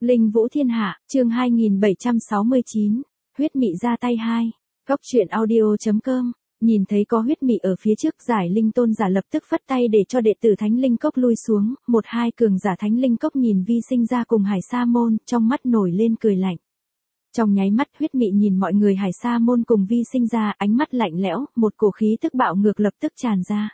Linh Vũ Thiên Hạ, chương 2769, huyết mị ra tay 2. Góc truyện audio.com. Nhìn thấy có huyết mị ở phía trước, Giải Linh Tôn giả lập tức phất tay để cho đệ tử Thánh Linh Cốc lui xuống. Một hai cường giả Thánh Linh Cốc nhìn Vi Sinh ra cùng Hải Sa Môn, trong mắt nổi lên cười lạnh. Trong nháy mắt, huyết mị nhìn mọi người Hải Sa Môn cùng Vi Sinh ra, ánh mắt lạnh lẽo, một cổ khí tức bạo ngược lập tức tràn ra.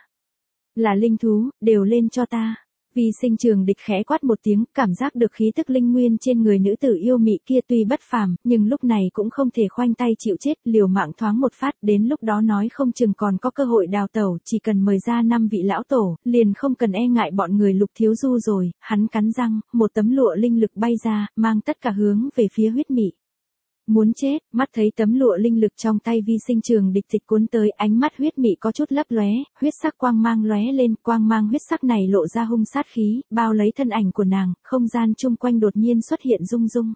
Là linh thú, đều lên cho ta. Vi Sinh Trường Địch khẽ quát một tiếng, cảm giác được khí tức linh nguyên trên người nữ tử yêu mị kia tuy bất phàm, nhưng lúc này cũng không thể khoanh tay chịu chết, liều mạng thoáng một phát, đến lúc đó nói không chừng còn có cơ hội đào tẩu, chỉ cần mời ra 5 vị lão tổ, liền không cần e ngại bọn người Lục Thiếu Du rồi. Hắn cắn răng, một tấm lụa linh lực bay ra, mang tất cả hướng về phía huyết mị. Muốn chết, mắt thấy tấm lụa linh lực trong tay Vi Sinh Trường Địch dịch cuốn tới, ánh mắt huyết mị có chút lấp lóe, huyết sắc quang mang lóe lên, quang mang huyết sắc này lộ ra hung sát khí, bao lấy thân ảnh của nàng, không gian chung quanh đột nhiên xuất hiện rung rung.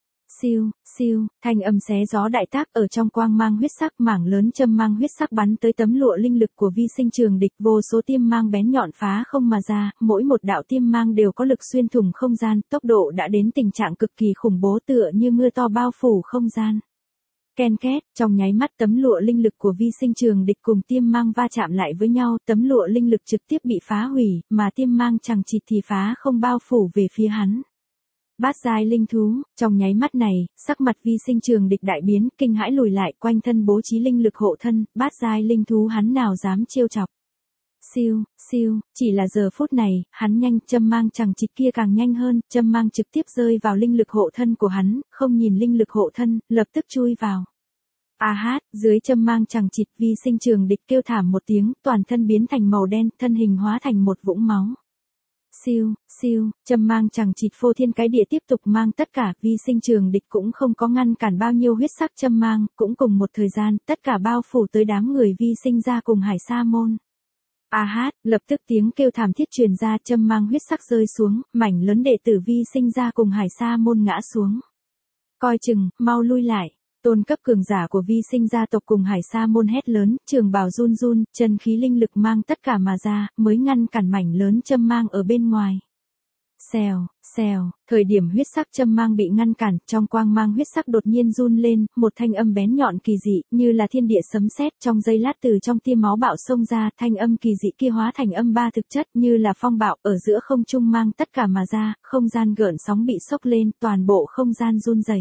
Siêu, siêu, thanh âm xé gió đại tác, ở trong quang mang huyết sắc, mảng lớn châm mang huyết sắc bắn tới tấm lụa linh lực của Vi Sinh Trường Địch, vô số tiêm mang bén nhọn phá không mà ra, mỗi một đạo tiêm mang đều có lực xuyên thủng không gian, tốc độ đã đến tình trạng cực kỳ khủng bố, tựa như mưa to bao phủ không gian. Ken két, trong nháy mắt tấm lụa linh lực của Vi Sinh Trường Địch cùng tiêm mang va chạm lại với nhau, tấm lụa linh lực trực tiếp bị phá hủy, mà tiêm mang chằng chịt thì phá không bao phủ về phía hắn. Bát giai linh thú, trong nháy mắt này, sắc mặt Vi Sinh Trường Địch đại biến, kinh hãi lùi lại, quanh thân bố trí linh lực hộ thân, bát giai linh thú hắn nào dám trêu chọc. Siêu, siêu, chỉ là giờ phút này, hắn nhanh, châm mang chằng chịt kia càng nhanh hơn, châm mang trực tiếp rơi vào linh lực hộ thân của hắn, không nhìn linh lực hộ thân, lập tức chui vào. A hát, dưới châm mang chằng chịt, Vi Sinh Trường Địch kêu thảm một tiếng, toàn thân biến thành màu đen, thân hình hóa thành một vũng máu. Siêu, siêu, châm mang chằng chịt phô thiên cái địa tiếp tục mang tất cả, Vi Sinh Trường Địch cũng không có ngăn cản bao nhiêu huyết sắc châm mang, cũng cùng một thời gian, tất cả bao phủ tới đám người Vi Sinh ra cùng Hải Sa Môn. A hát, lập tức tiếng kêu thảm thiết truyền ra, châm mang huyết sắc rơi xuống, mảnh lớn đệ tử Vi Sinh ra cùng Hải Sa Môn ngã xuống. Coi chừng, mau lui lại. Tôn cấp cường giả của Vi Sinh gia tộc cùng Hải Sa Môn hét lớn, trường bào run run, chân khí linh lực mang tất cả mà ra, mới ngăn cản mảnh lớn châm mang ở bên ngoài. Xèo, xèo, thời điểm huyết sắc châm mang bị ngăn cản, trong quang mang huyết sắc đột nhiên run lên, một thanh âm bén nhọn kỳ dị, như là thiên địa sấm sét, trong giây lát từ trong tia máu bạo xông ra, thanh âm kỳ dị kia hóa thành âm ba thực chất, như là phong bạo, ở giữa không trung mang tất cả mà ra, không gian gợn sóng bị sốc lên, toàn bộ không gian run rẩy.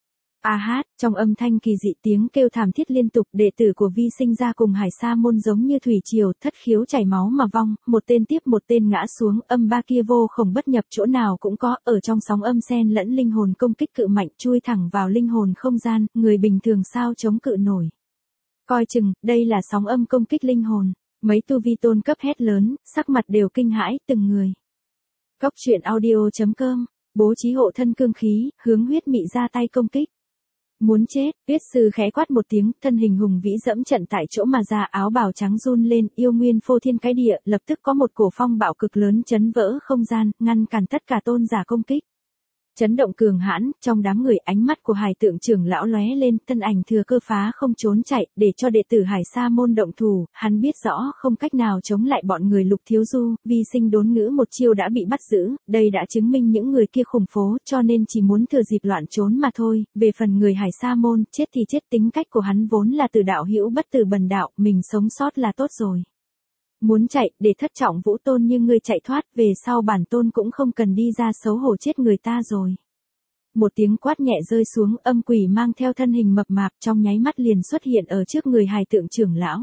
A hát, trong âm thanh kỳ dị tiếng kêu thảm thiết liên tục, đệ tử của Vi Sinh ra cùng Hải Sa Môn giống như thủy triều, thất khiếu chảy máu mà vong, một tên tiếp một tên ngã xuống, âm ba kia vô khổng bất nhập, chỗ nào cũng có, ở trong sóng âm xen lẫn linh hồn công kích cự mạnh, chui thẳng vào linh hồn không gian, người bình thường sao chống cự nổi. Coi chừng, đây là sóng âm công kích linh hồn. Mấy tu vi tôn cấp hét lớn, sắc mặt đều kinh hãi, từng người. Góc truyện audio.com, bố trí hộ thân cương khí, hướng huyết mị ra tay công kích. Muốn chết, Tuyết Sư khẽ quát một tiếng, thân hình hùng vĩ dẫm trận tại chỗ mà ra, áo bào trắng run lên, yêu nguyên phô thiên cái địa, lập tức có một cổ phong bạo cực lớn chấn vỡ không gian, ngăn cản tất cả tôn giả công kích. Chấn động cường hãn, trong đám người ánh mắt của Hải Tượng trưởng lão lóe lên, thân ảnh thừa cơ phá không trốn chạy, để cho đệ tử Hải Sa Môn động thủ, hắn biết rõ không cách nào chống lại bọn người Lục Thiếu Du, Vi Sinh đốn ngữ một chiêu đã bị bắt giữ, đây đã chứng minh những người kia khủng phố, cho nên chỉ muốn thừa dịp loạn trốn mà thôi. Về phần người Hải Sa Môn, chết thì chết, tính cách của hắn vốn là từ đạo hữu bất từ bần đạo, mình sống sót là tốt rồi. Muốn chạy, để thất trọng vũ tôn như ngươi chạy thoát, về sau bản tôn cũng không cần đi ra xấu hổ chết người ta rồi. Một tiếng quát nhẹ rơi xuống, âm quỷ mang theo thân hình mập mạp trong nháy mắt liền xuất hiện ở trước người Hải Tượng trưởng lão.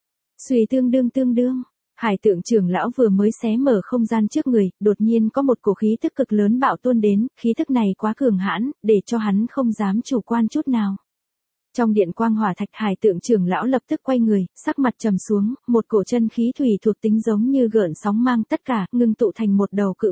Xuy tương đương, Hải Tượng trưởng lão vừa mới xé mở không gian trước người, đột nhiên có một cổ khí tức cực lớn bạo tuôn đến, khí tức này quá cường hãn, để cho hắn không dám chủ quan chút nào. Trong điện quang hỏa thạch, Hải Tượng trưởng lão lập tức quay người, sắc mặt trầm xuống, một cổ chân khí thủy thuộc tính giống như gợn sóng mang tất cả, ngưng tụ thành một đầu cự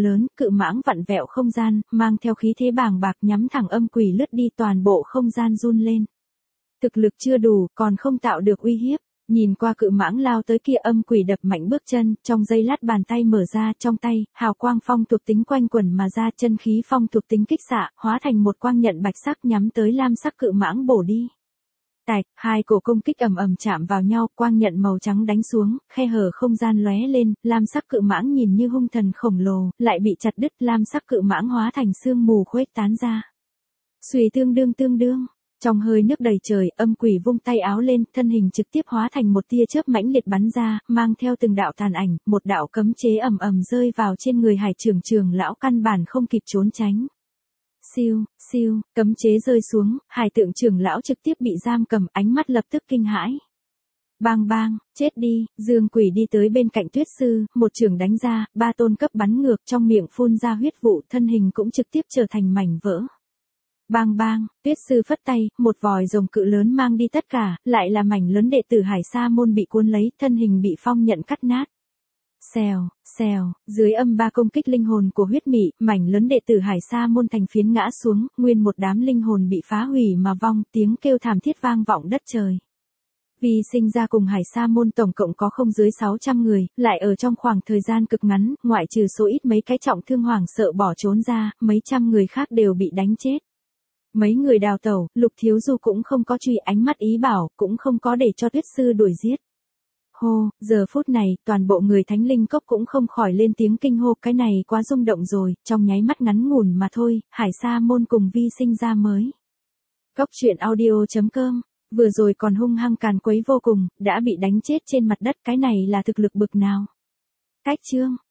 mãng vặn vẹo không gian, mang theo khí thế bàng bạc nhắm thẳng âm quỷ lướt đi, toàn bộ không gian run lên. Thực lực chưa đủ, còn không tạo được uy hiếp. Nhìn qua cự mãng lao tới kia, âm quỷ đập mạnh bước chân, trong giây lát bàn tay mở ra, trong tay, hào quang phong thuộc tính quanh quẩn mà ra, chân khí phong thuộc tính kích xạ, hóa thành một quang nhận bạch sắc nhắm tới lam sắc cự mãng bổ đi. Tạch, hai cổ công kích ầm ầm chạm vào nhau, quang nhận màu trắng đánh xuống, khe hở không gian lóe lên, lam sắc cự mãng nhìn như hung thần khổng lồ, lại bị chặt đứt, lam sắc cự mãng hóa thành sương mù khuếch tán ra. Xuy tương đương. Trong hơi nước đầy trời, âm quỷ vung tay áo lên, thân hình trực tiếp hóa thành một tia chớp mãnh liệt bắn ra, mang theo từng đạo tàn ảnh, một đạo cấm chế ầm ầm rơi vào trên người Hải trưởng lão, căn bản không kịp trốn tránh. Siêu, siêu, cấm chế rơi xuống, Hải tượng trưởng lão trực tiếp bị giam cầm, ánh mắt lập tức kinh hãi. Bang bang, chết đi, Dương Quỷ đi tới bên cạnh Tuyết Sư, một trường đánh ra, ba tôn cấp bắn ngược, trong miệng phun ra huyết vụ, thân hình cũng trực tiếp trở thành mảnh vỡ. Bang bang, Tuyết Sư phất tay, một vòi rồng cự lớn mang đi tất cả, lại là mảnh lớn đệ tử Hải Sa môn bị cuốn lấy, thân hình bị phong nhận cắt nát. Xèo, xèo, dưới âm ba công kích linh hồn của huyết mị, mảnh lớn đệ tử Hải Sa môn thành phiến ngã xuống, nguyên một đám linh hồn bị phá hủy mà vong, tiếng kêu thảm thiết vang vọng đất trời. Vì sinh ra cùng Hải Sa môn tổng cộng có không dưới 600 người, lại ở trong khoảng thời gian cực ngắn, ngoại trừ số ít mấy cái trọng thương hoảng sợ bỏ trốn ra, mấy trăm người khác đều bị đánh chết. Mấy người đào tẩu, Lục Thiếu Du cũng không có truy, ánh mắt ý bảo, cũng không có để cho Tuyết Sư đuổi giết. Hô, giờ phút này, toàn bộ người Thánh Linh Cốc cũng không khỏi lên tiếng kinh hô, cái này quá rung động rồi, trong nháy mắt ngắn ngủn mà thôi, Hải Sa môn cùng Vi sinh ra mới. Góc truyện audio.com, vừa rồi còn hung hăng càn quấy vô cùng, đã bị đánh chết trên mặt đất, cái này là thực lực bực nào. Cách chương